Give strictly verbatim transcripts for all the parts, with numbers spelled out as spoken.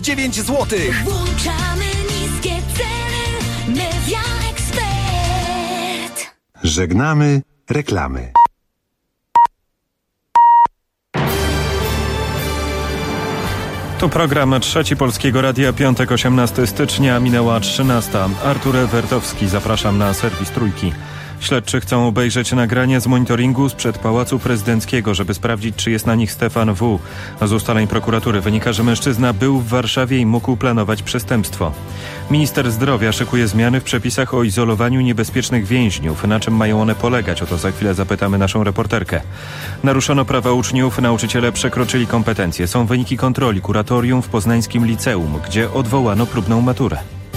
dziewięć złotych. Włączamy niskie ceny. Media Expert. Żegnamy reklamy. To program Trzeci Polskiego Radia, piątek, osiemnastego stycznia, minęła trzynasta. Artur Ewertowski, zapraszam na serwis Trójki. Śledczy chcą obejrzeć nagrania z monitoringu sprzed Pałacu Prezydenckiego, żeby sprawdzić, czy jest na nich Stefan W. Z ustaleń prokuratury wynika, że mężczyzna był w Warszawie i mógł planować przestępstwo. Minister zdrowia szykuje zmiany w przepisach o izolowaniu niebezpiecznych więźniów. Na czym mają one polegać? O to za chwilę zapytamy naszą reporterkę. Naruszono prawa uczniów, nauczyciele przekroczyli kompetencje. Są wyniki kontroli kuratorium w poznańskim liceum, gdzie odwołano próbną maturę.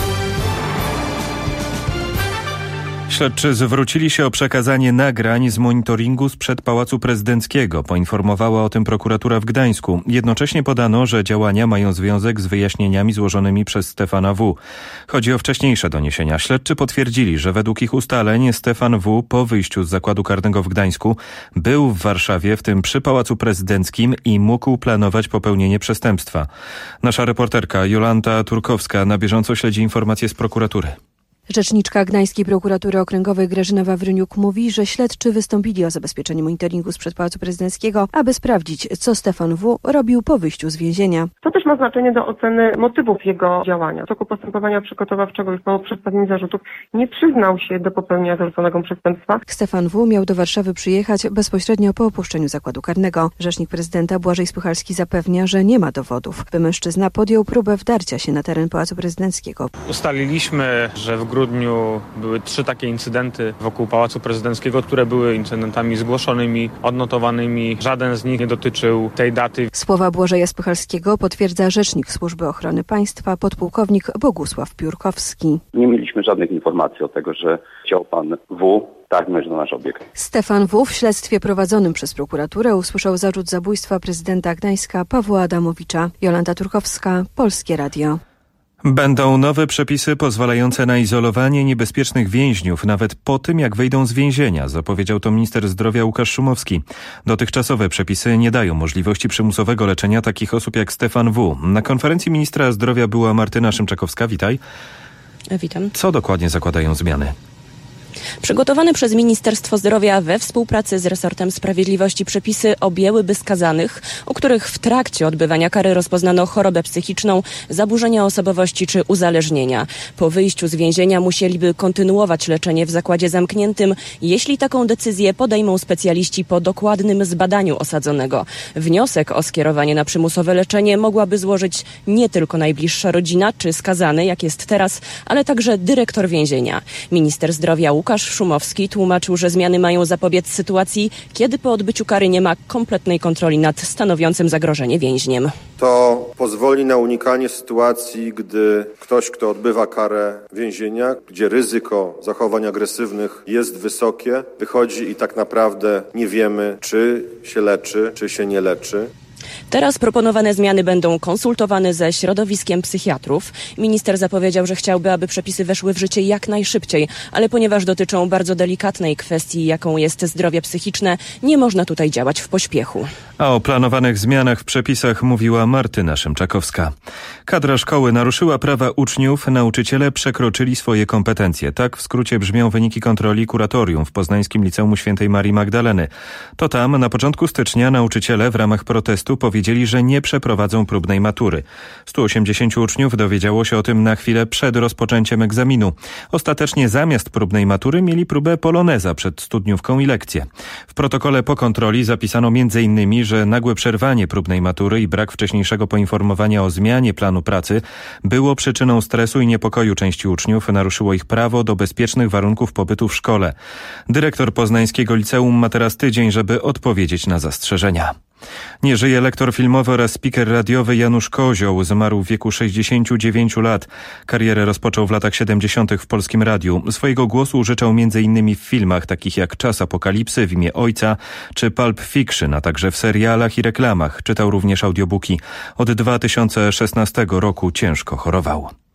Śledczy zwrócili się o przekazanie nagrań z monitoringu sprzed Pałacu Prezydenckiego. Poinformowała o tym prokuratura w Gdańsku. Jednocześnie podano, że działania mają związek z wyjaśnieniami złożonymi przez Stefana W. Chodzi o wcześniejsze doniesienia. Śledczy potwierdzili, że według ich ustaleń Stefan W. po wyjściu z zakładu karnego w Gdańsku był w Warszawie, w tym przy Pałacu Prezydenckim, i mógł planować popełnienie przestępstwa. Nasza reporterka Jolanta Turkowska na bieżąco śledzi informacje z prokuratury. Rzeczniczka Gdańskiej Prokuratury Okręgowej Grażyna Wawryniuk mówi, że śledczy wystąpili o zabezpieczenie monitoringu sprzed Pałacu Prezydenckiego, aby sprawdzić, co Stefan W. robił po wyjściu z więzienia. To też ma znaczenie do oceny motywów jego działania. W toku postępowania przygotowawczego i po przedstawieniu zarzutów nie przyznał się do popełnienia zarzuconego przestępstwa. Stefan W. miał do Warszawy przyjechać bezpośrednio po opuszczeniu zakładu karnego. Rzecznik prezydenta Błażej Spychalski zapewnia, że nie ma dowodów, by mężczyzna podjął próbę wdarcia się na teren Pałacu Prezydenckiego. Ustaliliśmy, że w W grudniu były trzy takie incydenty wokół Pałacu Prezydenckiego, które były incydentami zgłoszonymi, odnotowanymi. Żaden z nich nie dotyczył tej daty. Słowa Błażeja Spychalskiego potwierdza rzecznik Służby Ochrony Państwa, podpułkownik Bogusław Piórkowski. Nie mieliśmy żadnych informacji o tego, że chciał pan W. targnąć na nasz obiekt. Stefan W. w śledztwie prowadzonym przez prokuraturę usłyszał zarzut zabójstwa prezydenta Gdańska Pawła Adamowicza. Jolanta Turkowska, Polskie Radio. Będą nowe przepisy pozwalające na izolowanie niebezpiecznych więźniów, nawet po tym, jak wyjdą z więzienia, zapowiedział to minister zdrowia Łukasz Szumowski. Dotychczasowe przepisy nie dają możliwości przymusowego leczenia takich osób jak Stefan W. Na konferencji ministra zdrowia była Martyna Szymczakowska. Witaj. Witam. Co dokładnie zakładają zmiany? Przygotowane przez Ministerstwo Zdrowia we współpracy z resortem sprawiedliwości przepisy objęłyby skazanych, u których w trakcie odbywania kary rozpoznano chorobę psychiczną, zaburzenia osobowości czy uzależnienia. Po wyjściu z więzienia musieliby kontynuować leczenie w zakładzie zamkniętym, jeśli taką decyzję podejmą specjaliści po dokładnym zbadaniu osadzonego. Wniosek o skierowanie na przymusowe leczenie mogłaby złożyć nie tylko najbliższa rodzina czy skazany, jak jest teraz, ale także dyrektor więzienia. Minister zdrowia Łukasz Szumowski tłumaczył, że zmiany mają zapobiec sytuacji, kiedy po odbyciu kary nie ma kompletnej kontroli nad stanowiącym zagrożenie więźniem. To pozwoli na unikanie sytuacji, gdy ktoś, kto odbywa karę więzienia, gdzie ryzyko zachowań agresywnych jest wysokie, wychodzi i tak naprawdę nie wiemy, czy się leczy, czy się nie leczy. Teraz proponowane zmiany będą konsultowane ze środowiskiem psychiatrów. Minister zapowiedział, że chciałby, aby przepisy weszły w życie jak najszybciej, ale ponieważ dotyczą bardzo delikatnej kwestii, jaką jest zdrowie psychiczne, nie można tutaj działać w pośpiechu. A o planowanych zmianach w przepisach mówiła Martyna Szymczakowska. Kadra szkoły naruszyła prawa uczniów, nauczyciele przekroczyli swoje kompetencje. Tak w skrócie brzmią wyniki kontroli kuratorium w poznańskim Liceum Świętej Marii Magdaleny. To tam na początku stycznia nauczyciele w ramach protestu powiedzieli, że nie przeprowadzą próbnej matury. stu osiemdziesięciu uczniów dowiedziało się o tym na chwilę przed rozpoczęciem egzaminu. Ostatecznie zamiast próbnej matury mieli próbę poloneza przed studniówką i lekcje. W protokole po kontroli zapisano między innymi, że nagłe przerwanie próbnej matury i brak wcześniejszego poinformowania o zmianie planu pracy było przyczyną stresu i niepokoju części uczniów, naruszyło ich prawo do bezpiecznych warunków pobytu w szkole. Dyrektor poznańskiego liceum ma teraz tydzień, żeby odpowiedzieć na zastrzeżenia. Nie żyje lektor filmowy oraz speaker radiowy Janusz Kozioł. Zmarł w wieku sześćdziesięciu dziewięciu lat. Karierę rozpoczął w latach siedemdziesiątych w Polskim Radiu. Swojego głosu użyczał między innymi w filmach takich jak Czas Apokalipsy, W imię Ojca czy Pulp Fiction, a także w serialach i reklamach. Czytał również audiobooki. Od dwa tysiące szesnastego roku ciężko chorował.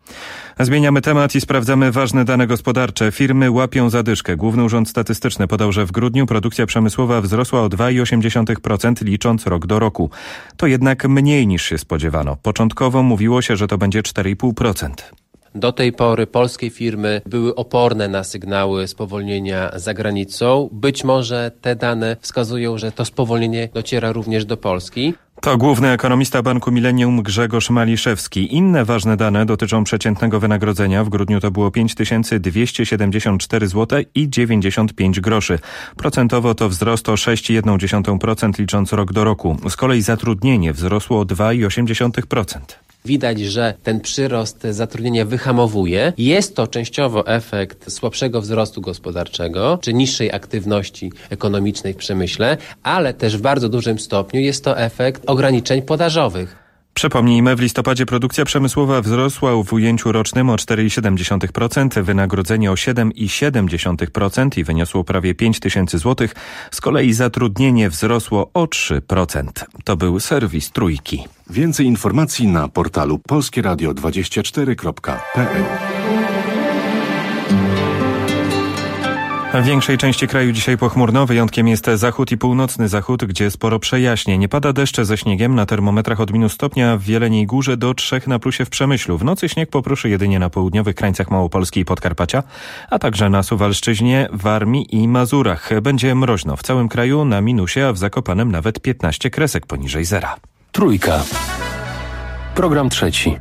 Zmieniamy temat i sprawdzamy ważne dane gospodarcze. Firmy łapią zadyszkę. Główny Urząd Statystyczny podał, że w grudniu produkcja przemysłowa wzrosła o dwa przecinek osiem procent licząc rok do roku. To jednak mniej niż się spodziewano. Początkowo mówiło się, że to będzie cztery i pół procent. Do tej pory polskie firmy były oporne na sygnały spowolnienia za granicą. Być może te dane wskazują, że to spowolnienie dociera również do Polski. To główny ekonomista Banku Millennium Grzegorz Maliszewski. Inne ważne dane dotyczą przeciętnego wynagrodzenia. W grudniu to było pięć tysięcy dwieście siedemdziesiąt cztery złote i dziewięćdziesiąt pięć groszy. Procentowo to wzrost o sześć przecinek jeden procent licząc rok do roku. Z kolei zatrudnienie wzrosło o dwa przecinek osiem procent. Widać, że ten przyrost zatrudnienia wyhamowuje. Jest to częściowo efekt słabszego wzrostu gospodarczego, czy niższej aktywności ekonomicznej w przemyśle, ale też w bardzo dużym stopniu jest to efekt ograniczeń podażowych. Przypomnijmy, w listopadzie produkcja przemysłowa wzrosła w ujęciu rocznym o cztery przecinek siedem procent, wynagrodzenie o siedem przecinek siedem procent i wyniosło prawie pięć tysięcy złotych. Z kolei zatrudnienie wzrosło o trzy procent. To był serwis Trójki. Więcej informacji na portalu polskie radio dwadzieścia cztery kropka p l. W większej części kraju dzisiaj pochmurno, wyjątkiem jest zachód i północny zachód, gdzie sporo przejaśnień. Pada deszcze ze śniegiem, na termometrach od minus stopnia w Jeleniej Górze do trzech na plusie w Przemyślu. W nocy śnieg popruszy jedynie na południowych krańcach Małopolski i Podkarpacia, a także na Suwalszczyźnie, Warmii i Mazurach. Będzie mroźno w całym kraju, na minusie, a w Zakopanem nawet piętnaście kresek poniżej zera. Trójka. Program trzeci.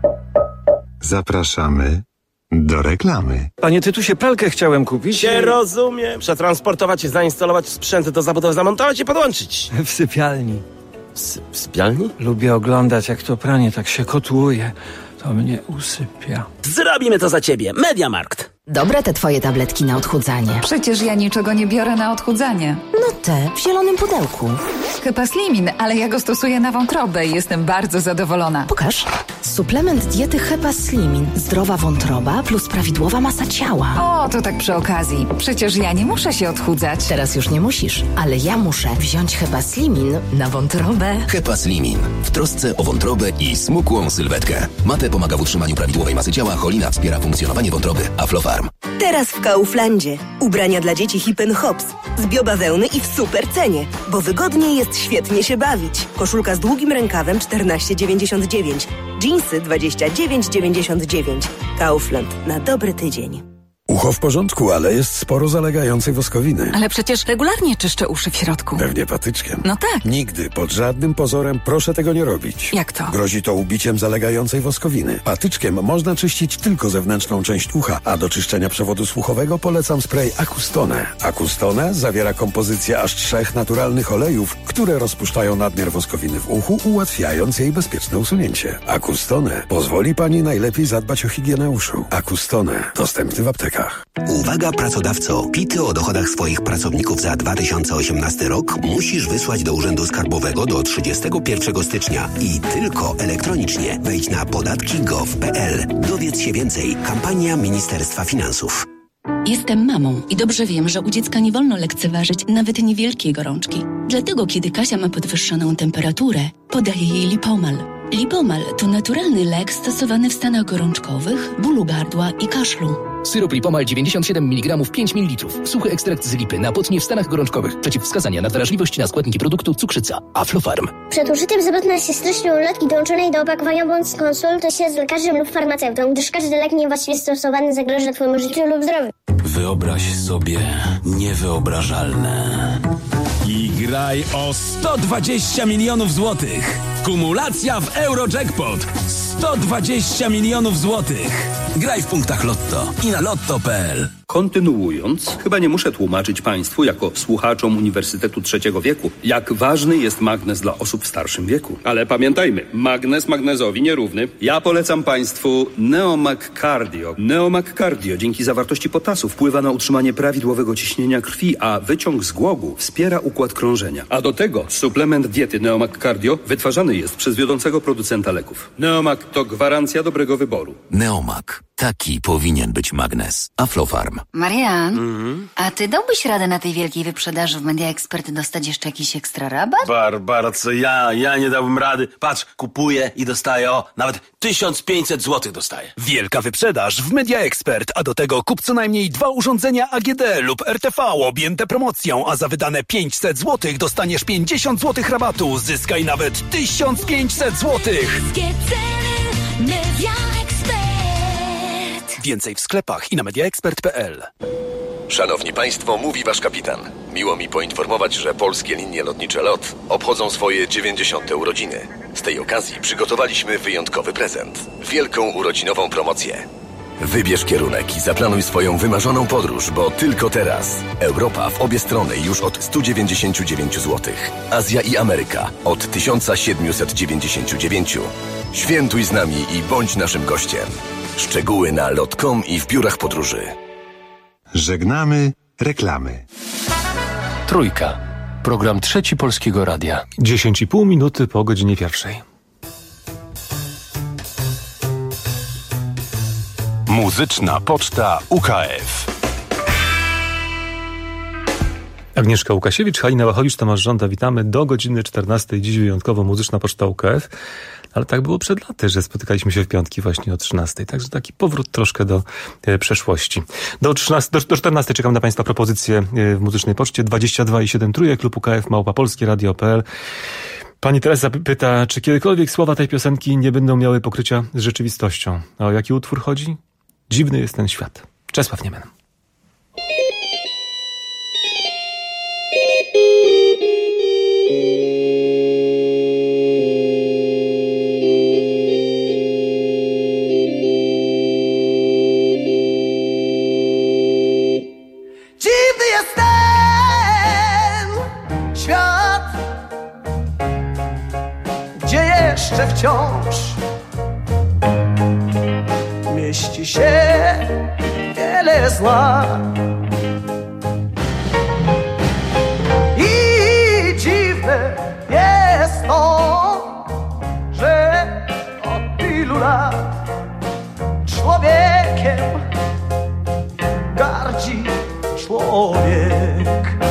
Zapraszamy do reklamy. Panie Tytusie, pralkę chciałem kupić. Się rozumiem. Przetransportować, zainstalować sprzęt do zabudowy, zamontować i podłączyć. W sypialni. W, w sypialni? Lubię oglądać, jak to pranie tak się kotłuje. To mnie usypia. Zrobimy to za ciebie. Mediamarkt. Dobre te twoje tabletki na odchudzanie. Przecież ja niczego nie biorę na odchudzanie. No te, w zielonym pudełku. Hepaslimin, ale ja go stosuję na wątrobę i jestem bardzo zadowolona. Pokaż. Suplement diety Hepaslimin. Zdrowa wątroba plus prawidłowa masa ciała. O, to tak przy okazji. Przecież ja nie muszę się odchudzać. Teraz już nie musisz, ale ja muszę wziąć Hepaslimin na wątrobę. Hepaslimin. W trosce o wątrobę i smukłą sylwetkę. Mate pomaga w utrzymaniu prawidłowej masy ciała, cholina wspiera funkcjonowanie wątroby, Aflofarm. Teraz w Kauflandzie. Ubrania dla dzieci Hip and Hops. Z biobawełny i w super cenie. Bo wygodniej jest świetnie się bawić. Koszulka z długim rękawem czternaście dziewięćdziesiąt dziewięć. Dżinsy dwadzieścia dziewięć dziewięćdziesiąt dziewięć. Kaufland. Na dobry tydzień. Ucho w porządku, ale jest sporo zalegającej woskowiny. Ale przecież regularnie czyszczę uszy w środku. Pewnie patyczkiem. No tak. Nigdy, pod żadnym pozorem proszę tego nie robić. Jak to? Grozi to ubiciem zalegającej woskowiny. Patyczkiem można czyścić tylko zewnętrzną część ucha, a do czyszczenia przewodu słuchowego polecam spray Acustone. Acustone zawiera kompozycję aż trzech naturalnych olejów, które rozpuszczają nadmiar woskowiny w uchu, ułatwiając jej bezpieczne usunięcie. Acustone pozwoli pani najlepiej zadbać o higienę uszu. Acustone dostępny w aptekach. Uwaga pracodawco, pity o dochodach swoich pracowników za dwa tysiące osiemnasty rok musisz wysłać do Urzędu Skarbowego do trzydziestego pierwszego stycznia i tylko elektronicznie. Wejdź na podatki kropka gov kropka p l. Dowiedz się więcej. Kampania Ministerstwa Finansów. Jestem mamą i dobrze wiem, że u dziecka nie wolno lekceważyć nawet niewielkiej gorączki. Dlatego, kiedy Kasia ma podwyższoną temperaturę, podaję jej Lipomal. Lipomal to naturalny lek stosowany w stanach gorączkowych, bólu gardła i kaszlu. Syrop Lipomal dziewięćdziesiąt siedem miligramów pięć mililitrów. Suchy ekstrakt z lipy na potnie w stanach gorączkowych. Przeciwwskazania na wrażliwość na składniki produktu cukrzyca. Aflofarm. Przed użyciem zapewne się treścią ulotki dołączonej do opakowania bądź skonsultuj się z lekarzem lub farmaceutą, gdyż każdy lek niewłaściwie stosowany zagraża twojemu życiu lub zdrowiu. Wyobraź sobie niewyobrażalne. I graj o sto dwadzieścia milionów złotych. Kumulacja w Eurojackpot. sto dwadzieścia milionów złotych. Graj w punktach Lotto i na lotto kropka p l. Kontynuując, chyba nie muszę tłumaczyć Państwu, jako słuchaczom Uniwersytetu Trzeciego Wieku, jak ważny jest magnez dla osób w starszym wieku. Ale pamiętajmy, magnez magnezowi nierówny. Ja polecam Państwu Neomag Cardio. Neomag Cardio dzięki zawartości potasu wpływa na utrzymanie prawidłowego ciśnienia krwi, a wyciąg z głogu wspiera układ krążenia. A do tego suplement diety Neomag Cardio wytwarzany jest przez wiodącego producenta leków. Neomag to gwarancja dobrego wyboru. Neomag. Taki powinien być magnes. Aflofarm. Marian, Mhm. a ty dałbyś radę na tej wielkiej wyprzedaży w Media Expert dostać jeszcze jakiś ekstra rabat? Barbara, co ja? Ja nie dałbym rady. Patrz, kupuję i dostaję, o, nawet tysiąc pięćset złotych dostaję. Wielka wyprzedaż w Media Expert, a do tego kup co najmniej dwa urządzenia A G D lub R T V objęte promocją, a za wydane pięćset złotych dostaniesz pięćdziesiąt złotych rabatu. Zyskaj nawet tysiąc pięćset złotych. Media Expert. Więcej w sklepach i na mediaexpert kropka p l. Szanowni Państwo, mówi Wasz kapitan. Miło mi poinformować, że polskie linie lotnicze LOT obchodzą swoje dziewięćdziesiąte urodziny. Z tej okazji przygotowaliśmy wyjątkowy prezent. Wielką urodzinową promocję. Wybierz kierunek i zaplanuj swoją wymarzoną podróż, bo tylko teraz. Europa w obie strony już od sto dziewięćdziesiąt dziewięć złotych. Azja i Ameryka od tysiąc siedemset dziewięćdziesiąt dziewięć. Świętuj z nami i bądź naszym gościem. Szczegóły na lot kropka com i w biurach podróży. Żegnamy reklamy. Trójka. Program Trzeci Polskiego Radia. dziesięć i pół minuty po godzinie pierwszej. Muzyczna Poczta U K F. Agnieszka Łukasiewicz, Halina Wachowicz, Tomasz Żąda, witamy do godziny czternastej. Dziś wyjątkowo Muzyczna Poczta U K F. Ale tak było przed laty, że spotykaliśmy się w piątki właśnie o trzynastej. Także taki powrót troszkę do e, przeszłości. Do, trzynastej, do, do czternastej czekam na Państwa propozycje e, w Muzycznej Poczcie. dwadzieścia dwa i siedem trójek, klub U K F, małpa polskie radio kropka p l. Pani Teresa pyta, czy kiedykolwiek słowa tej piosenki nie będą miały pokrycia z rzeczywistością? A o jaki utwór chodzi? Dziwny jest ten świat. Czesław Niemen. Dziwny jest ten świat, gdzie jeszcze wciąż mieści się wiele zła. I dziwne jest to, że od tylu lat człowiekiem gardzi człowiek.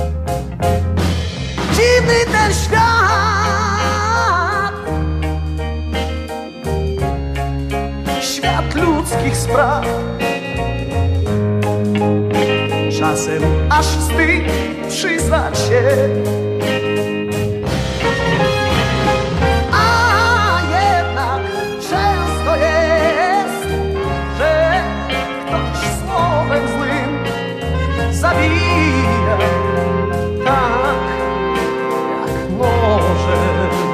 Dziwny ten świat, świat ludzkich spraw. Czasem aż wstyd przyznać się, a jednak często jest, że ktoś słowem złym zabija tak, jak może.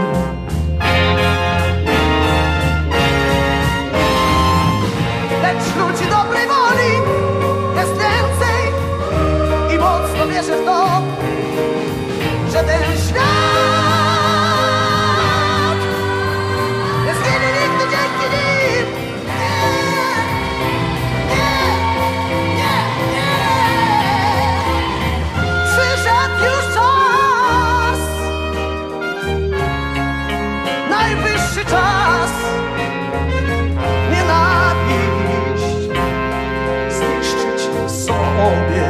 Lecz ludzi dobrej woli jest więcej i mocno wierzę w to, że ten świat nie zginie nigdy dzięki nim. Nie, nie, nie, nie. Przyszedł już czas, najwyższy czas nienawiść zniszczyć sobie.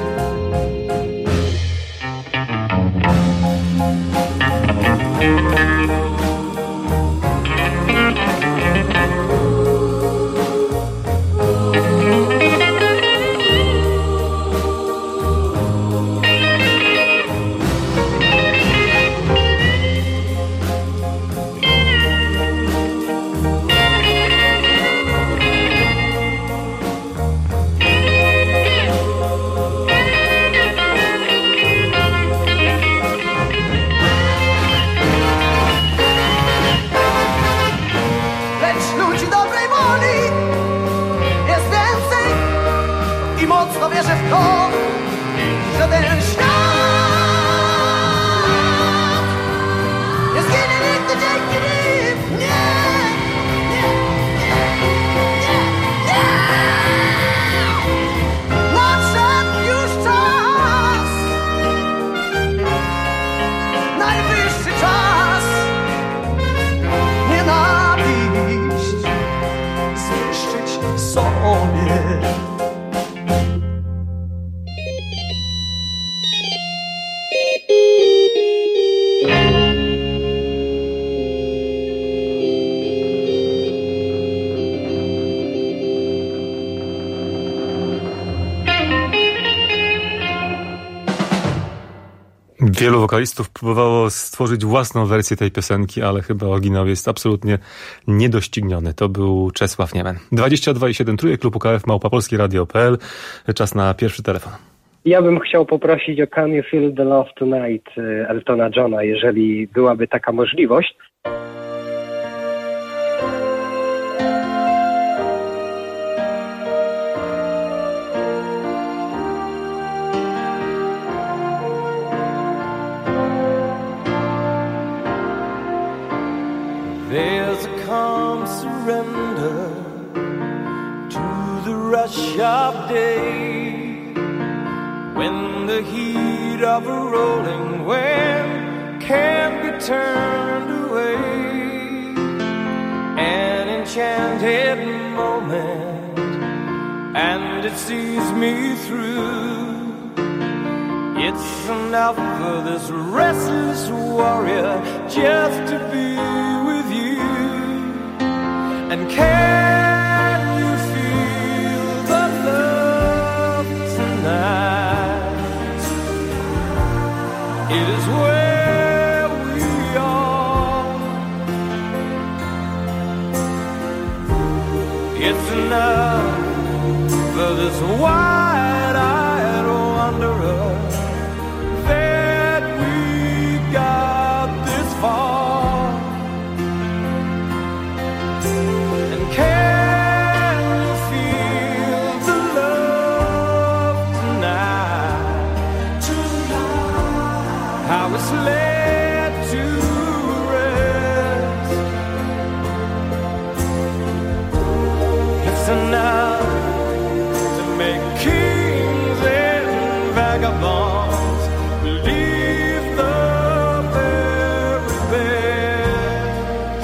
Lecz ludzi dobrej woli jest więcej i mocno wierzę w to, że ten świat nie zginie nigdy dzięki nim. Nie, nie, nie, nie, nie. Nadszedł już czas, najwyższy czas nienawiść zniszczyć sobie. Wielu wokalistów próbowało stworzyć własną wersję tej piosenki, ale chyba oryginał jest absolutnie niedościgniony. To był Czesław Niemen. dwadzieścia dwa i siedem trójek, klub U K F, małpa polskie radio kropka p l. Czas na pierwszy telefon. Ja bym chciał poprosić o Can You Feel the Love Tonight Eltona Johna, jeżeli byłaby taka możliwość. There's a calm surrender to the rush of day, when the heat of a rolling wave can't be turned away. An enchanted moment, and it sees me through. It's enough for this restless warrior just to be with you. And can you feel the love tonight? It is where we are. It's enough for this wide-eyed wanderer that we got this far. And can you feel the love tonight? How it's led to rest. It's enough to make kings and vagabonds believe the very best.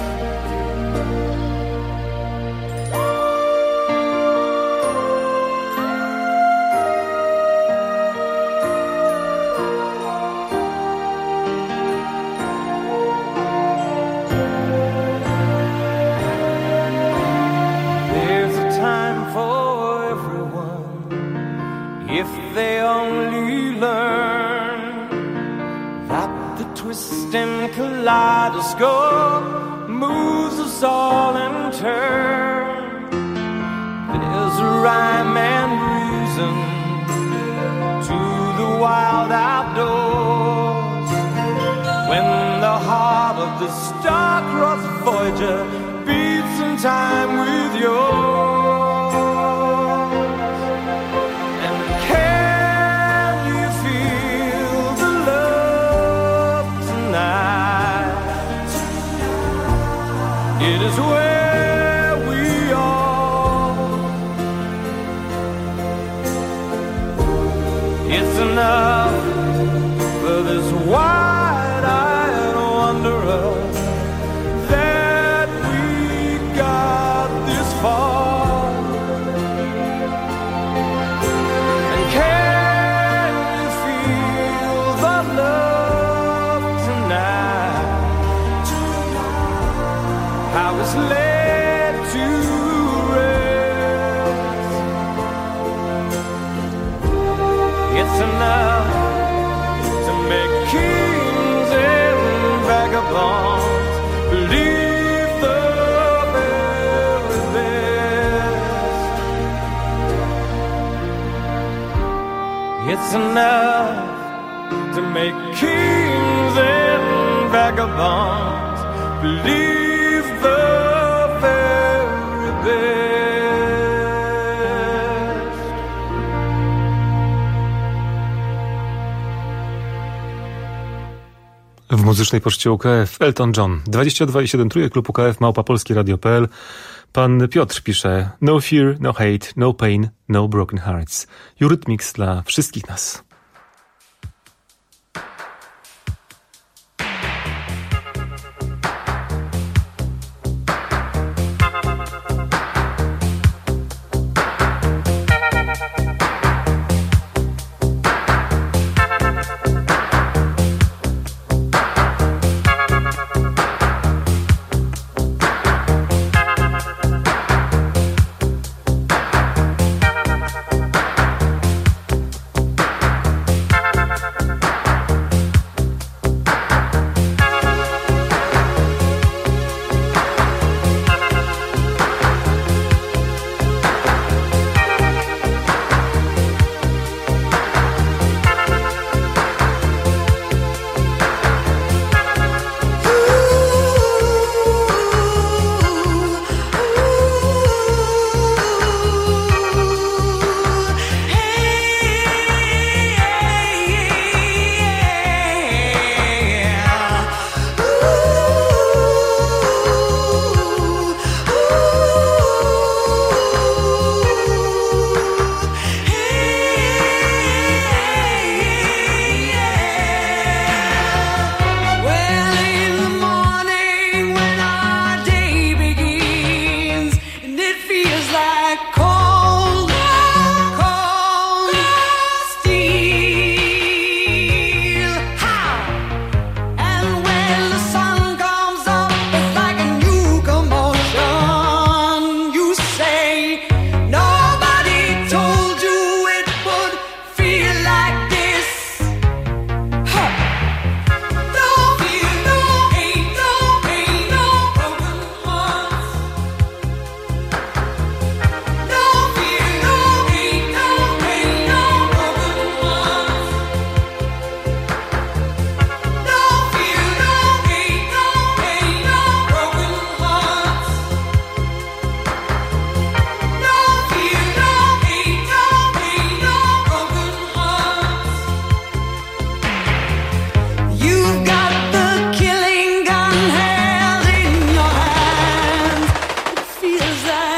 There's a time for everyone if they only learn that the twisting kaleidoscope moves us all in turn. There's a rhyme and reason to the wild outdoors, when the heart of the star-crossed Voyager beats in time with yours. And can you feel the love tonight? It is where we are. It's enough for this wide-eyed wanderer that we got this far. And can you feel the love tonight? How it's led to rest. It's enough to make kings and vagabonds believe the very best. It's enough to make kings and vagabonds believe the very best. W muzycznej poczcie U K F Elton John. dwadzieścia dwa i siedem trójek, klub U K F, małpa polskie radio kropka p l. Pan Piotr pisze: No fear, no hate, no pain, no broken hearts. Eurythmics dla wszystkich nas.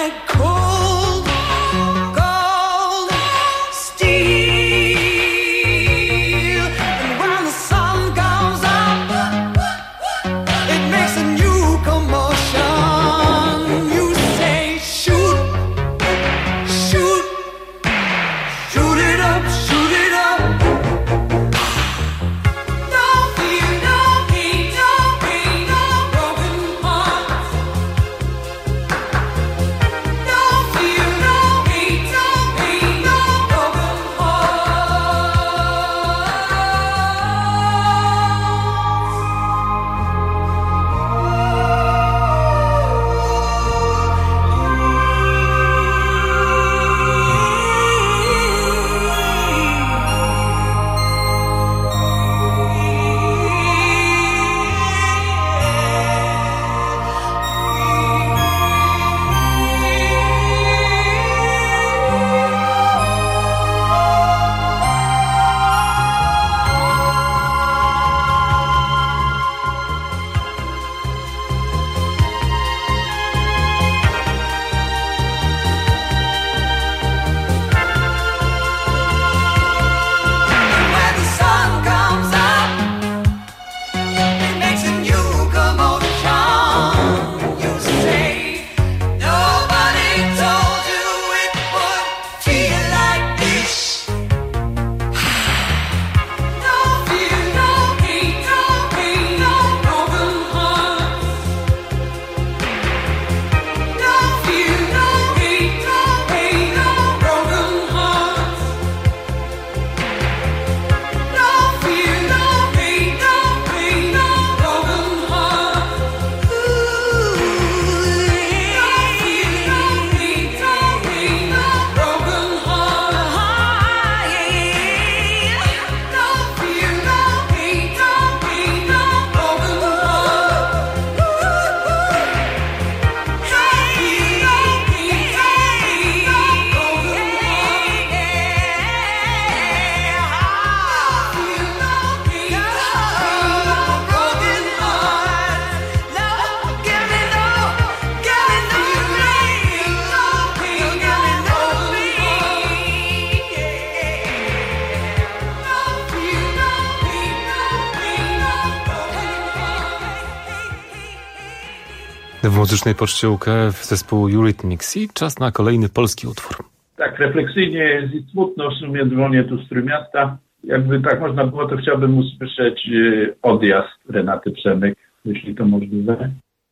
W muzycznej poczcie U K F zespołu Eurythmics i czas na kolejny polski utwór. Tak refleksyjnie jest i smutno, w sumie dzwonię tu z Trójmiasta. Jakby tak można było, to chciałbym usłyszeć Odjazd Renaty Przemyk, jeśli to możliwe.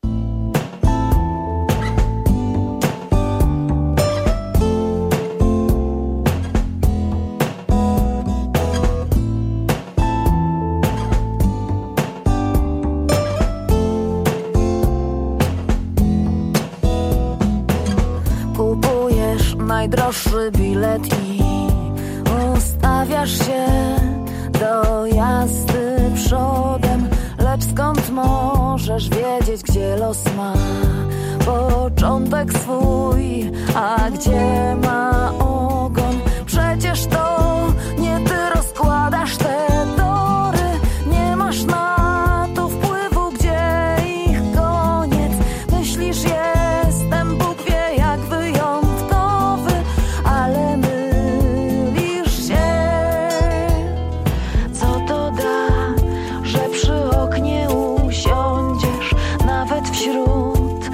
Najdroższy bilet i ustawiasz się do jazdy przodem, lecz skąd możesz wiedzieć, gdzie los ma początek swój, a gdzie ma ogon? Przecież to nie ty rozkładasz te tory, nie masz na to wpływu, gdzie ich koniec. Myślisz, jestem Bóg wie jak wyjątkowy, ale mylisz się. Co to da, że przy oknie usiądziesz, nawet wśród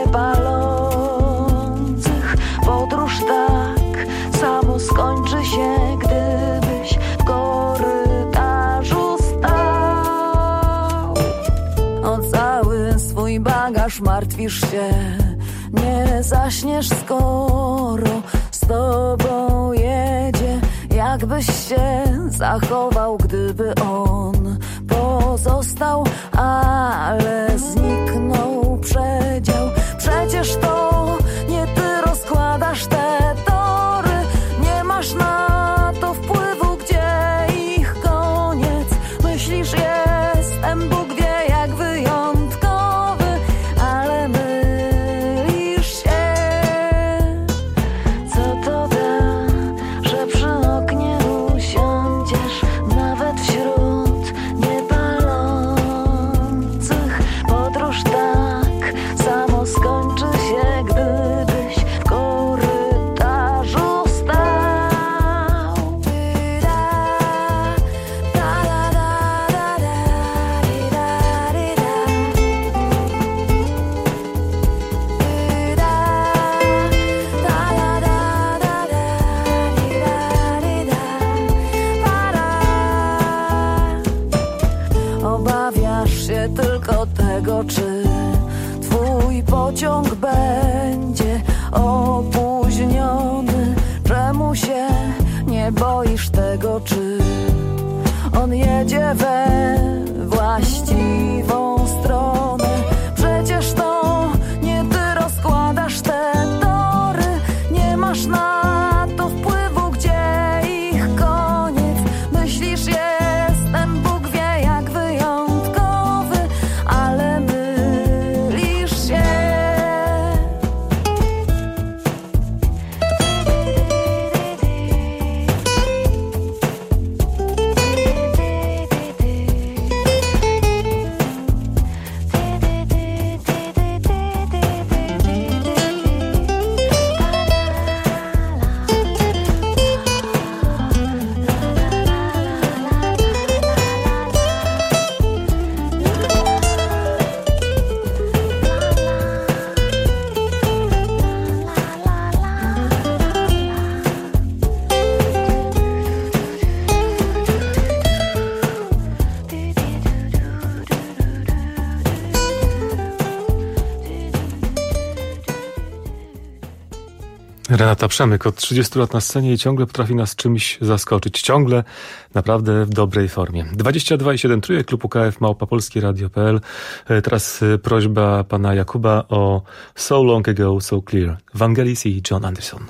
niepalących? Podróż tak samo skończy się, gdybyś w korytarzu stał. O cały swój bagaż martwisz się, nie zaśniesz, skoro z tobą jedzie. Jakbyś się zachował, gdyby on pozostał, ale zniknął przedział. Przecież to nie ty rozkładasz te tory, nie masz na to wpływu, gdzie ich koniec. Myślisz, jestem Bóg wie jak wyjątkowy, ale mylisz się. Co to da, że przy oknie usiądziesz, nawet wśród niepalących? Podróż tak samo skończy się, tego, czy twój pociąg będzie opóźniony. Czemu się nie boisz tego, czy on jedzie we właściwą stronę? Przecież to nie ty rozkładasz te tory, nie masz na to wpływu, gdzie ich koniec. Myślisz, jestem Bóg wie jak wyjątkowy, ale mylisz się. Renata Przemyk od trzydziestu lat na scenie i ciągle potrafi nas czymś zaskoczyć. Ciągle naprawdę w dobrej formie. dwadzieścia dwa i siedem trójek, klub U K F, małpa polskie radio kropka p l. Teraz prośba pana Jakuba o So Long Ago, So Clear. Vangelis i John Anderson.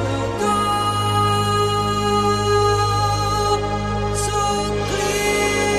So clear.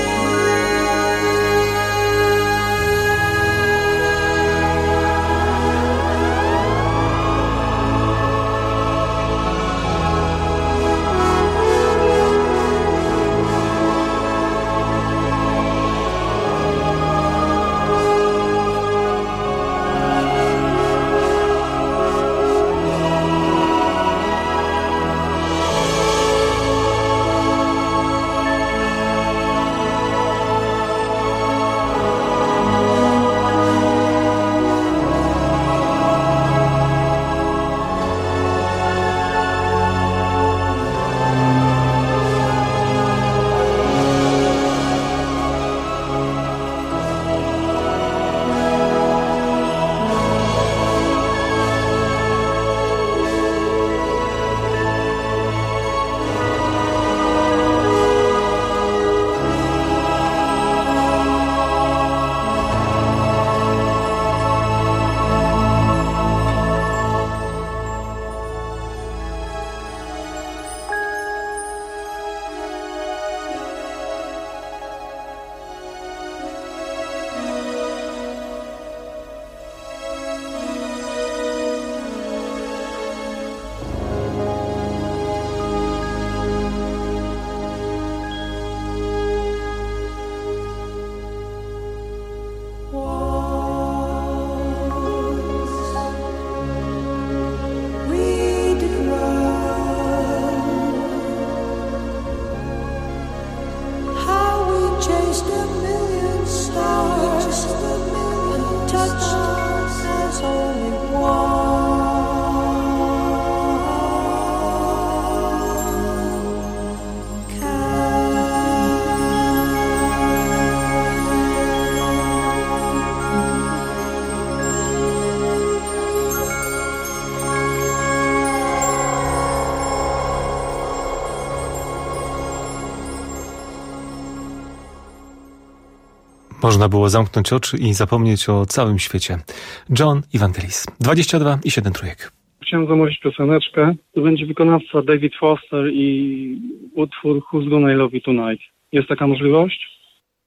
Można było zamknąć oczy i zapomnieć o całym świecie. John Evangelis. dwadzieścia dwa i siedem trójek. Chciałem zamówić pioseneczkę. To będzie wykonawca David Foster i utwór Who's Gonna Love You Tonight. Jest taka możliwość?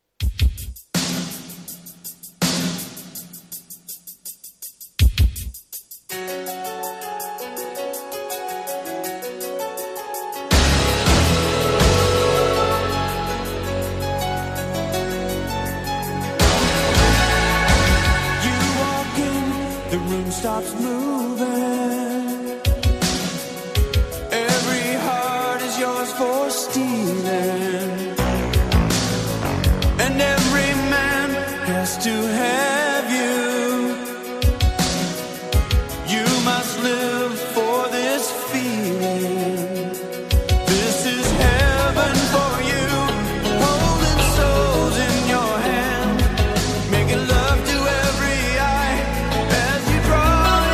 Stops moving. Every heart is yours for stealing, and every man has to have you. You must live for this feeling. This is heaven for you, holding souls in your hand, making love to every eye as you draw.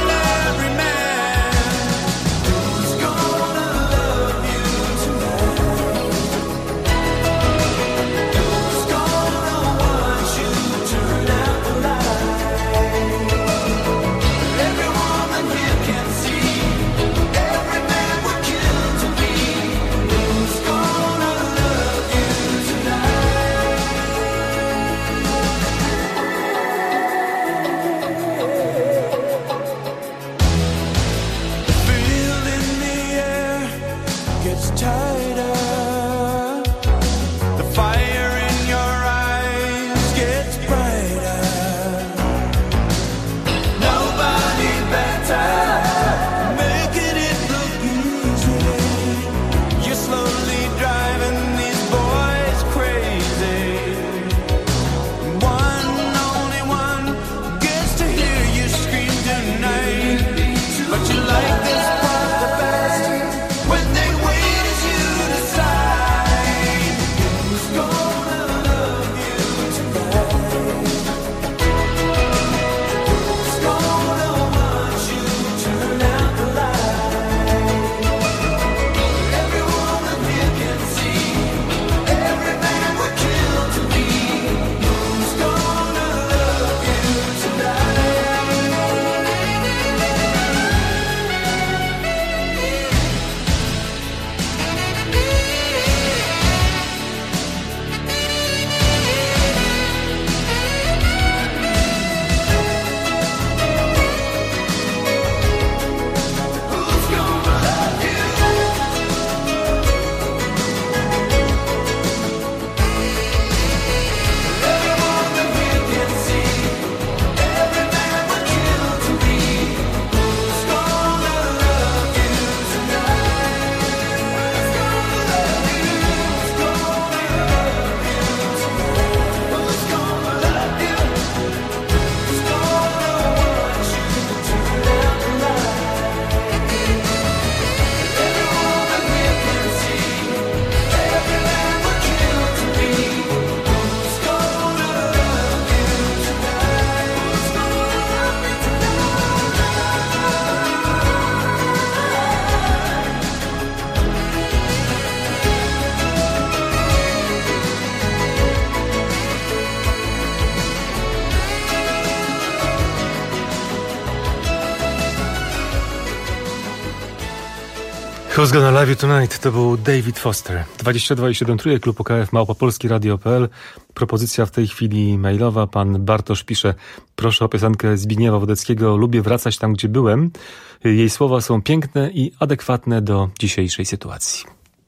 Who's Gonna Love You Tonight? To był David Foster. dwadzieścia dwa i siedem trójek, klub O K F, małpa polskie radio kropka p l. Propozycja w tej chwili mailowa. Pan Bartosz pisze: proszę o piosenkę Zbigniewa Wodeckiego Lubię wracać tam, gdzie byłem. Jej słowa są piękne i adekwatne do dzisiejszej sytuacji.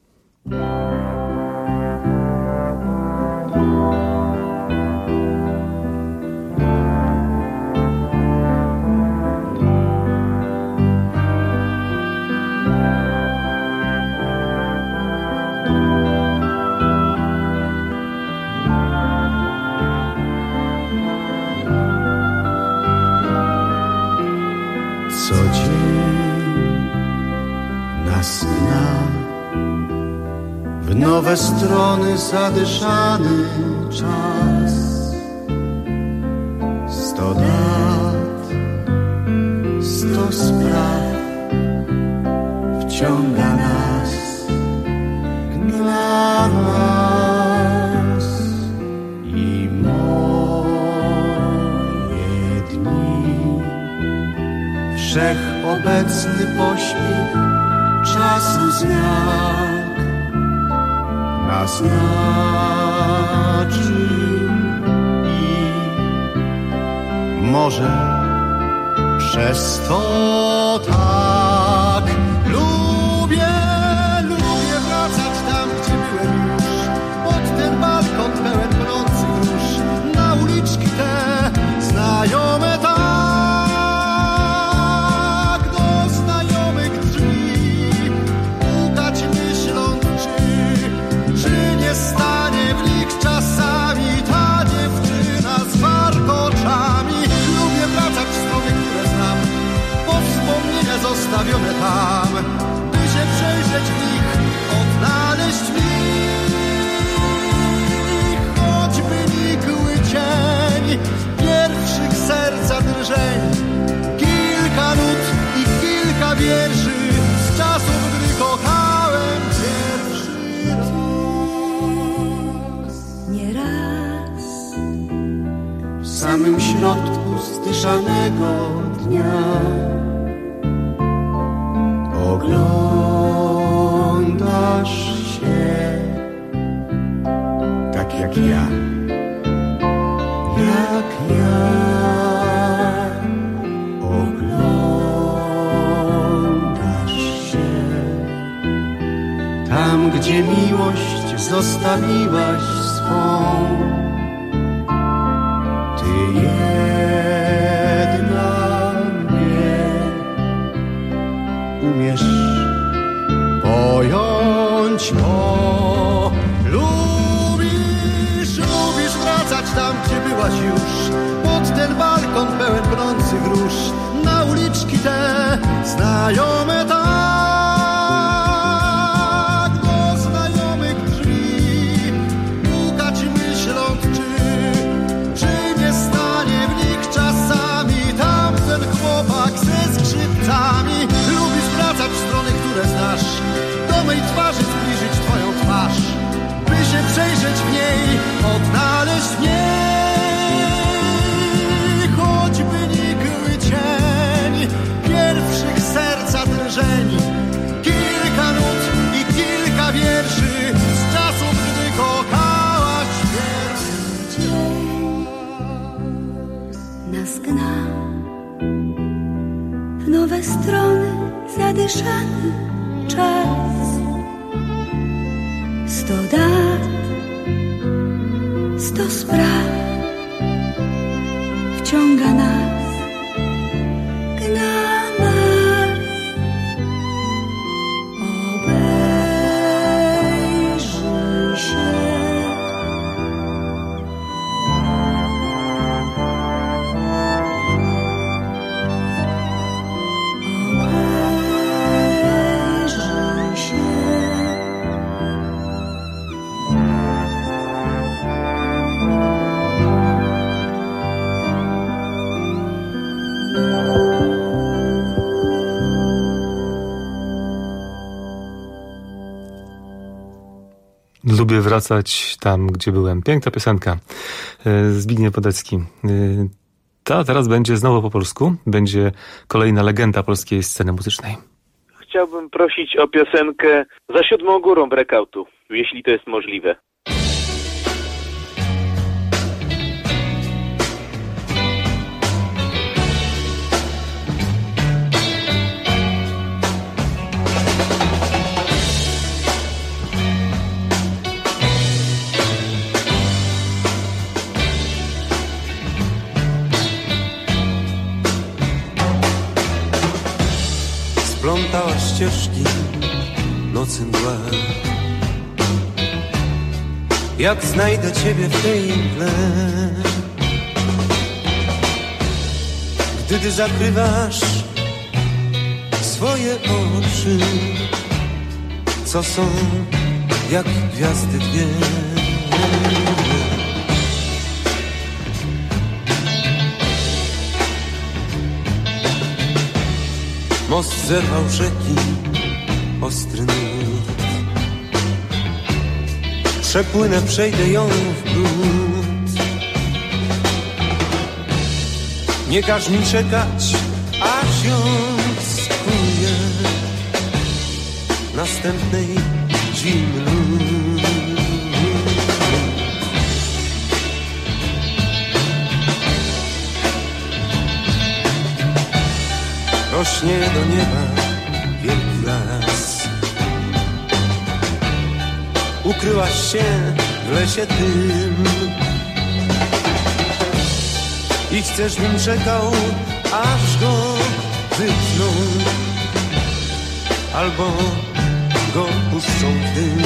Co dzień nas gna w nowe strony zadyszany czas. Sto lat, sto spraw wciąga nas, gna nas i może obecny pośpiech czasu znak naznaczy i może przez to tak lubię, lubię wracać tam, gdzie byłem już, pod ten balkon pełen brązy róż, na uliczki te znajome tak, do znajomych drzwi, pukać myśląc, czy, czy nie stanie w nich czasami ta dziewczyna z warkoczami. Lubię wracać w strony, które znam, bo wspomnienia zostawione tam, by się przejrzeć w nich, odnaleźć w nich, choćby nikły cień pierwszych serca drżeń, kilka nut i kilka wierszy z czasów, gdy kochałem pierwszy raz. Nieraz W samym środku zdyszanego dnia oglądasz się tak jak ja, jak ja oglądasz się tam, gdzie miłość zostawiłaś swą. Ty jedna mnie umiesz pojąć, bo lubisz, lubisz wracać tam, gdzie byłaś już, pod ten balkon pełen brązych róż, na uliczki te znajome tak, do znajomych drzwi, pukać myśląc, czy, czy nie stanie w nich czasami tamten chłopak ze skrzypcami. Lubisz wracać w strony, które znasz, do mej twarzy zbliżyć twoją twarz, by się przejrzeć w niej, odnaleźć w niej, choćby nikły cień pierwszych serca drżeń, kilka nut i kilka wierszy z czasów, gdy kochałaś pierwszy nas gna w nowe strony zadyszany czas. Sto dat, sto spraw wciąga nas, gna nas. Obejrzyj się, obejrzyj się. Lubię wracać tam, gdzie byłem. Piękna piosenka. Zbigniew Podecki. Ta teraz będzie znowu po polsku. Będzie kolejna legenda polskiej sceny muzycznej. Chciałbym prosić o piosenkę Za siódmą górą Breakoutu, jeśli to jest możliwe. Splątała ścieżki nocy mgła. Jak znajdę ciebie w tej mgle, gdy ty zakrywasz swoje oczy, co są jak gwiazdy dwie. Most zerwał rzeki, ostry nurt. Przepłynę, przejdę ją w brud. Nie każ mi czekać, aż ją następnej zimy. Rośnie do nieba wielki las. Ukryłaś się w lesie tym i chcesz, bym czekał, aż go wytną albo go puszczą w dym.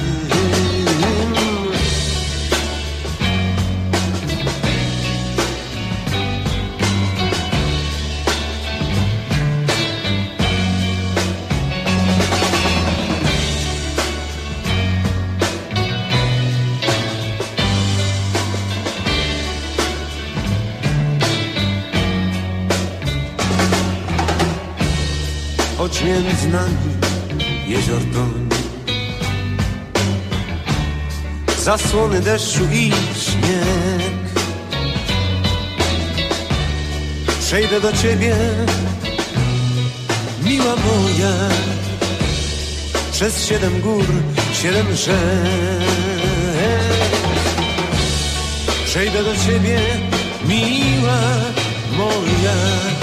Choć między nami jezior toń, zasłony deszczu i śnieg, przejdę do ciebie, miła moja, przez siedem gór, siedem rzek. Przejdę do ciebie, miła moja,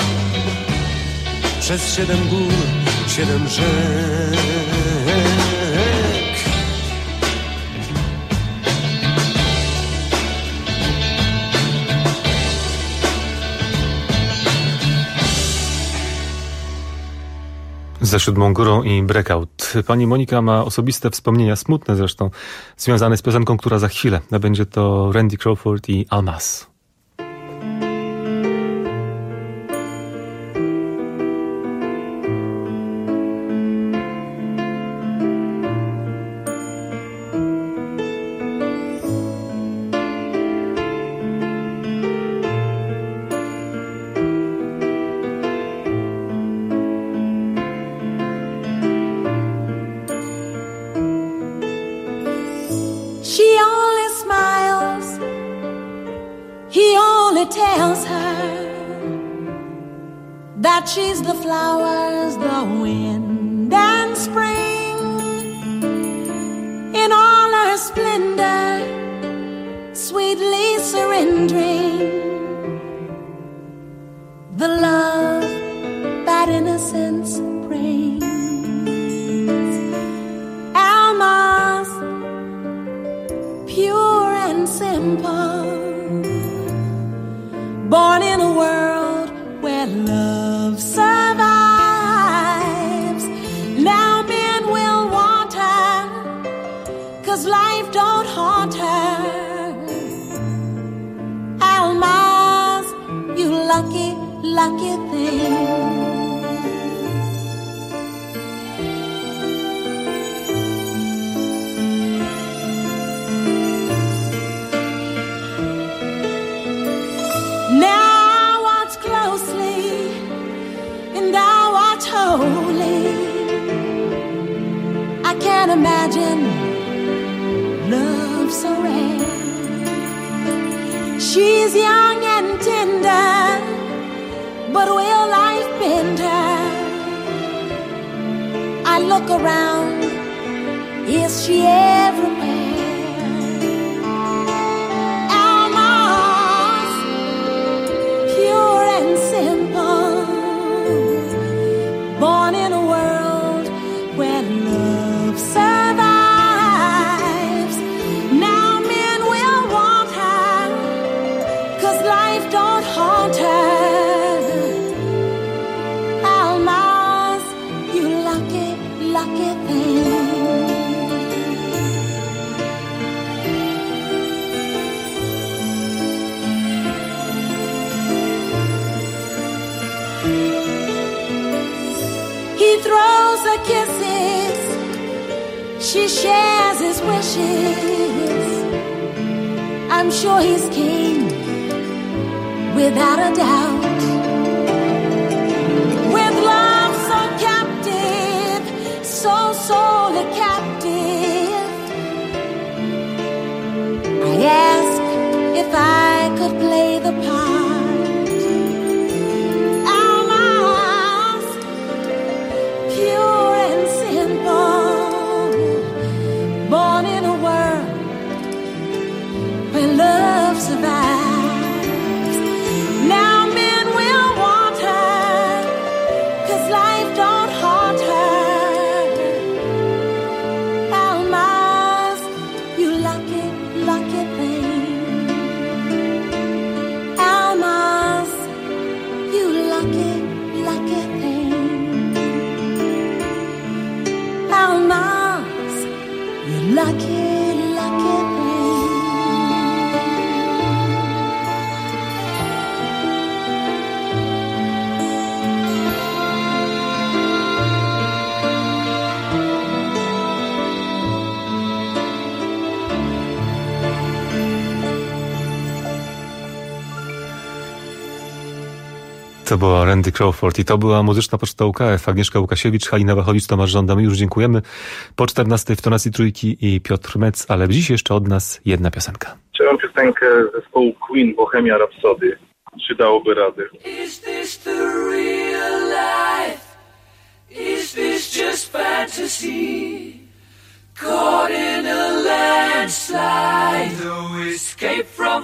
przez siedem gór, siedem rzek. Za siódmą górą i Breakout. Pani Monika ma osobiste wspomnienia, smutne zresztą, związane z piosenką, która za chwilę będzie to Randy Crawford i Almaz. Tells her that she's the flowers, the wind and spring in all her splendor, sweetly surrendering the love that innocence brings. Alma's pure and simple, born in a world where love survives. Now men will want her, 'cause life don't haunt her. Almaz, you lucky, lucky thing. Now watch closely and thou art holy. I can't imagine love so rare. She's young and tender, but will life bend her? I look around, is she everywhere? Born in a world where love survives. Now men will want her, 'cause life don't haunt her. Almaz, you lucky, lucky thing. He throws her kisses, she shares his wishes. I'm sure he's king, without a doubt. With love so captive, so sorely captive, I ask if I could play the part. Almaz, pure and simple, lucky, lucky thing. To była Randy Crawford i to była muzyczna poczta U K F. Agnieszka Łukasiewicz, Halina Wachowicz, Tomasz Żąda. My już dziękujemy. Po czternastej w tonacji Trójki i Piotr Metz, ale dziś jeszcze od nas jedna piosenka. Chciałem piosenkę zespołu Queen, Bohemia Rhapsody. Czy dałoby radę? Is this the real life? Is this just fantasy? Caught in a landslide, no escape from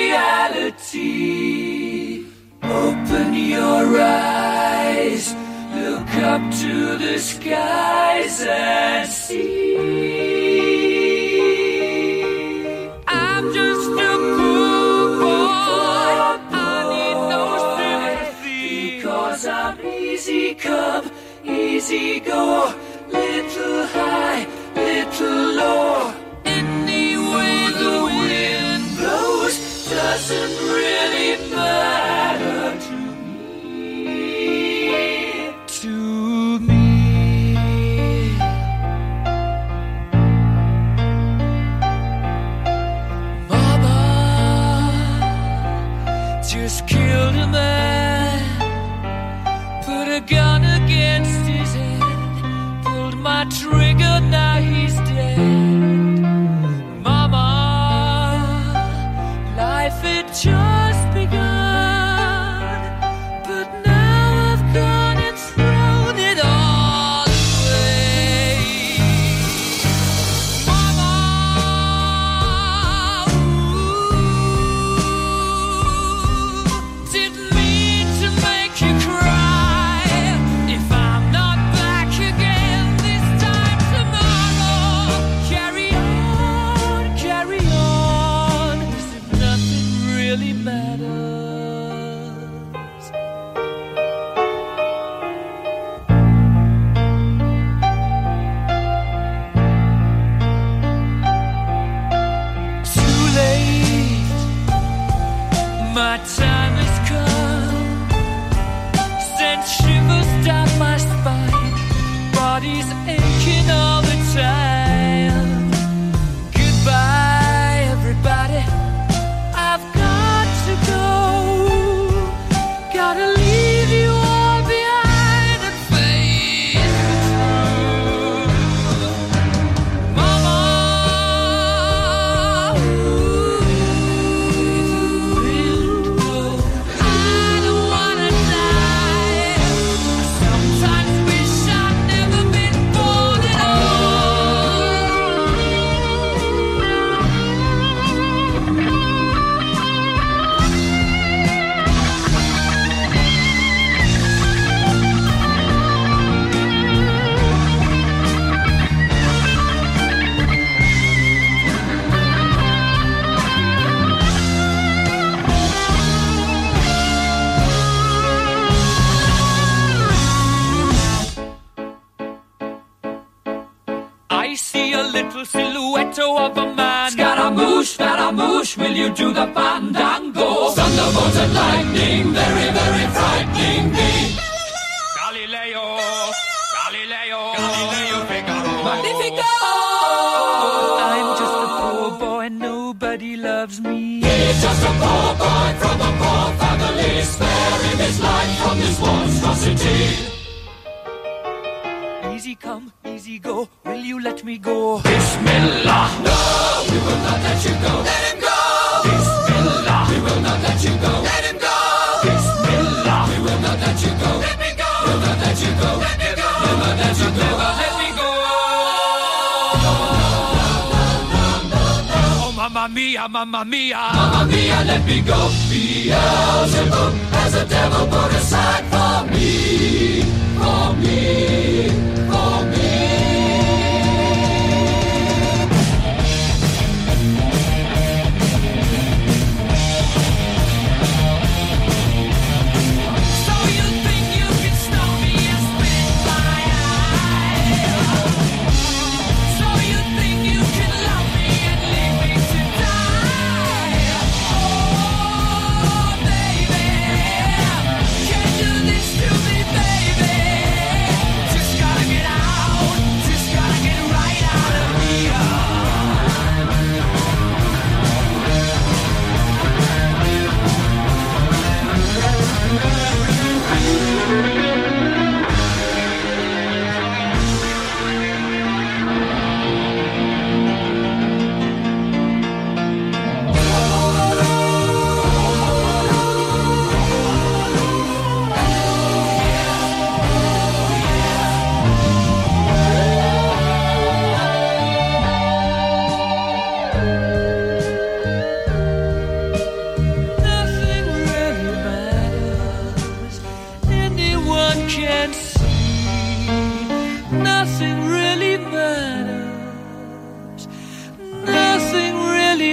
reality. Open your eyes, look up to the skies and see. I'm just a poor boy, I need no sympathy, because I'm easy come, easy go, little high, little low. Any way the wind blows doesn't really matter to me, to me. Mama just killed a man, put a gun against his head, pulled my trigger, now he's dead. Mama, life had just begun, but now I've gone and thrown it all away. Mama, ooh, didn't mean to make you cry. If I'm not back again this time tomorrow, carry on, carry on, as if nothing really matters. Too late, my time has come, sent shivers down my spine, body's aching all the time. Goodbye, everybody, I've got to go, gotta leave you all behind and face the truth. Mama, ooh, I don't wanna die. Sometimes wish I'd never been born at I see a little silhouette of a man. Scaramouche, Scaramouche, will you do the fandango? Thunderbolts and lightning, very, very frightening me. Galileo, Galileo, Galileo Figaro. Magnifico! I'm just a poor boy, nobody loves me. He's just a poor boy from a poor family, sparing his life from this monstrosity. Easy come, easy go, will you let me go? Bismillah! No, we will not let you go. Let him go! Bismillah! We will not let you go. Let him go! Bismillah! We will not let you go. Let me go! We'll not let you go. Let me go! We'll not let you go. Never let me go! No, no, no, no, no, no. Oh, mamma mia, mamma mia! Mamma mia, let me go! Beelzebub has a devil put aside for me, for me, for me. So you think you can stop me and spit my eye? So you think you can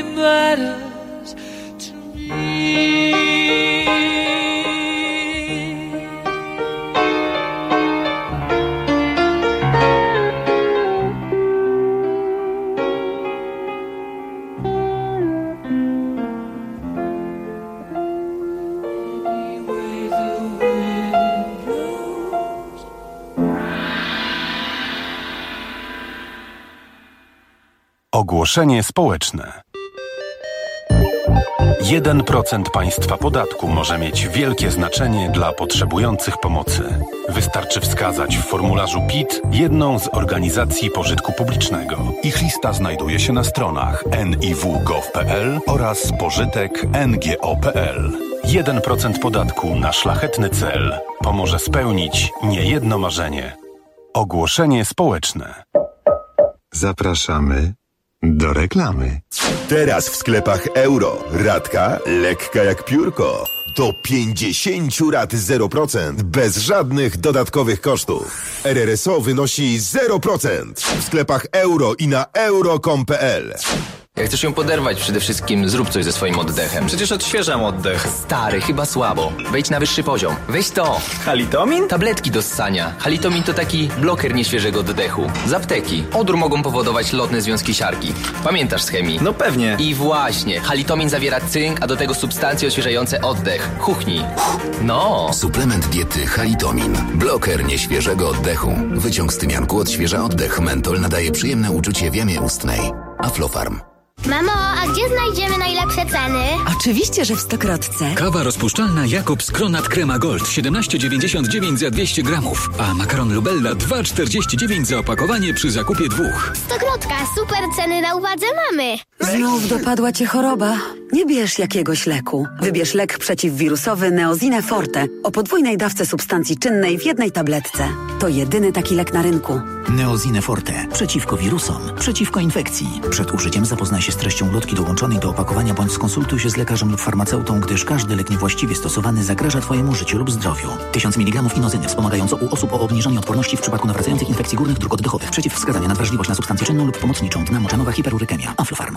really matters to me. Ogłoszenie społeczne. jeden procent państwa podatku może mieć wielkie znaczenie dla potrzebujących pomocy. Wystarczy wskazać w formularzu P I T jedną z organizacji pożytku publicznego. Ich lista znajduje się na stronach en i w kropka gov kropka p l oraz pożytek kropka n g o kropka p l. jeden procent podatku na szlachetny cel pomoże spełnić niejedno marzenie. Ogłoszenie społeczne. Zapraszamy do reklamy. Teraz w sklepach Euro. Ratka lekka jak piórko. Do pięćdziesięciu rat zero procent. Bez żadnych dodatkowych kosztów. R R S O wynosi zero procent. W sklepach Euro i na euro kropka com kropka p l. Jak chcesz ją poderwać, przede wszystkim zrób coś ze swoim oddechem. Przecież odświeżam oddech. Stary, chyba słabo. Wejdź na wyższy poziom. Weź to. Halitomin? Tabletki do ssania. Halitomin to taki bloker nieświeżego oddechu. Z apteki. Odór mogą powodować lotne związki siarki. Pamiętasz z chemii? No pewnie. I właśnie. Halitomin zawiera cynk, a do tego substancje odświeżające oddech. Huchnij. No. Suplement diety Halitomin. Bloker nieświeżego oddechu. Wyciąg z tymianku odświeża oddech. Mentol nadaje przyjemne uczucie w jamie ustnej. Aflofarm. Mamo, a gdzie znajdziemy najlepsze ceny? Oczywiście, że w Stokrotce. Kawa rozpuszczalna Jakobs Kronat Crema Gold siedemnaście dziewięćdziesiąt dziewięć za dwieście gramów, a makaron Lubella dwa czterdzieści dziewięć za opakowanie przy zakupie dwóch. Stokrotka, super ceny na uwadze mamy. Znów dopadła cię choroba? Nie bierz jakiegoś leku. Wybierz lek przeciwwirusowy Neozine Forte o podwójnej dawce substancji czynnej w jednej tabletce. To jedyny taki lek na rynku. Neozine Forte. Przeciwko wirusom, przeciwko infekcji. Przed użyciem zapoznaj się z treścią ulotki dołączonej do opakowania bądź skonsultuj się z lekarzem lub farmaceutą, gdyż każdy lek niewłaściwie stosowany zagraża Twojemu życiu lub zdrowiu. tysiąc miligramów inozyny wspomagająco u osób o obniżonej odporności w przypadku nawracających infekcji górnych dróg oddechowych. Przeciwwskazania na wrażliwość na substancję czynną lub pomocniczą. Dna moczanowa hiperurykemia. Aflofarm.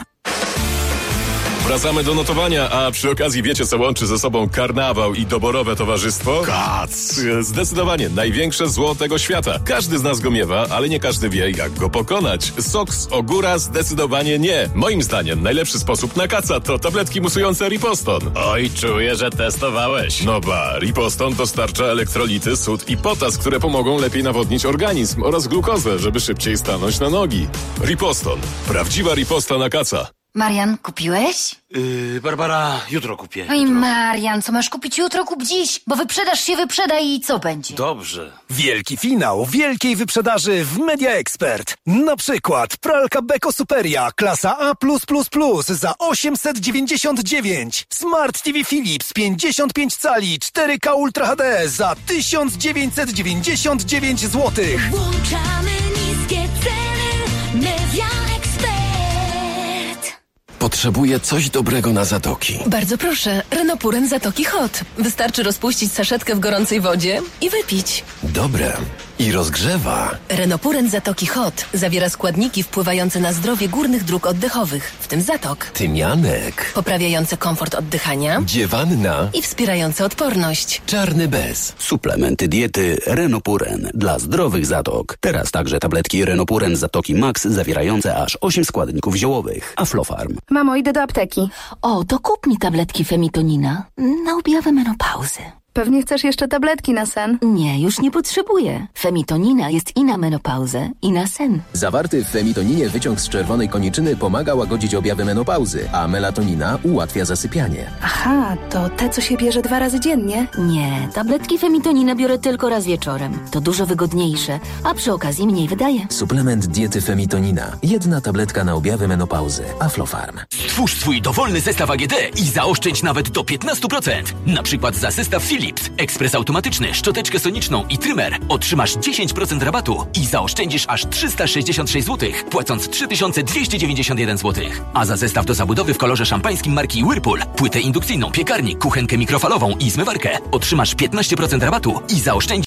Wracamy do notowania, a przy okazji wiecie, co łączy ze sobą karnawał i doborowe towarzystwo? Kac! Zdecydowanie największe zło tego świata. Każdy z nas go miewa, ale nie każdy wie, jak go pokonać. Sok z ogóra zdecydowanie nie. Moim zdaniem najlepszy sposób na kaca to tabletki musujące Riposton. Oj, czuję, że testowałeś. No ba, Riposton dostarcza elektrolity, sód i potas, które pomogą lepiej nawodnić organizm oraz glukozę, żeby szybciej stanąć na nogi. Riposton. Prawdziwa riposta na kaca. Marian, kupiłeś? Yy, Barbara, jutro kupię. Oj, Marian, co masz kupić jutro, kup dziś, bo wyprzedaż się wyprzeda i co będzie? Dobrze. Wielki finał wielkiej wyprzedaży w Media Expert. Na przykład pralka Beko Superia klasa A plus plus plus za osiemset dziewięćdziesiąt dziewięć. Smart T V Philips pięćdziesiąt pięć cali cztery K Ultra H D za tysiąc dziewięćset dziewięćdziesiąt dziewięć złotych. Włączamy niskie ceny. Media Expert. Potrzebuję coś dobrego na zatoki. Bardzo proszę, Renopuren Zatoki Hot. Wystarczy rozpuścić saszetkę w gorącej wodzie i wypić. Dobre. I rozgrzewa. Renopuren Zatoki Hot zawiera składniki wpływające na zdrowie górnych dróg oddechowych, w tym zatok. Tymianek. Poprawiające komfort oddychania. Dziewanna. I wspierające odporność. Czarny bez. Suplementy diety Renopuren dla zdrowych zatok. Teraz także tabletki Renopuren Zatoki Max zawierające aż osiem składników ziołowych. Aflofarm. Mamo, idę do apteki. O, to kup mi tabletki Femitonina na objawę menopauzy. Pewnie chcesz jeszcze tabletki na sen? Nie, już nie potrzebuję. Femitonina jest i na menopauzę, i na sen. Zawarty w femitoninie wyciąg z czerwonej koniczyny pomaga łagodzić objawy menopauzy, a melatonina ułatwia zasypianie. Aha, to te, co się bierze dwa razy dziennie? Nie, tabletki Femitonina biorę tylko raz wieczorem. To dużo wygodniejsze, a przy okazji mniej wydaje. Suplement diety Femitonina. Jedna tabletka na objawy menopauzy. Aflofarm. Stwórz swój dowolny zestaw A G D i zaoszczędź nawet do piętnaście procent. Na przykład za zestaw Philips, ekspres automatyczny, szczoteczkę soniczną i trymer otrzymasz dziesięć procent rabatu i zaoszczędzisz aż trzysta sześćdziesiąt sześć złotych, płacąc trzy tysiące dwieście dziewięćdziesiąt jeden złotych. A za zestaw do zabudowy w kolorze szampańskim marki Whirlpool, płytę indukcyjną, piekarnik, kuchenkę mikrofalową i zmywarkę otrzymasz piętnaście procent rabatu i zaoszczędzisz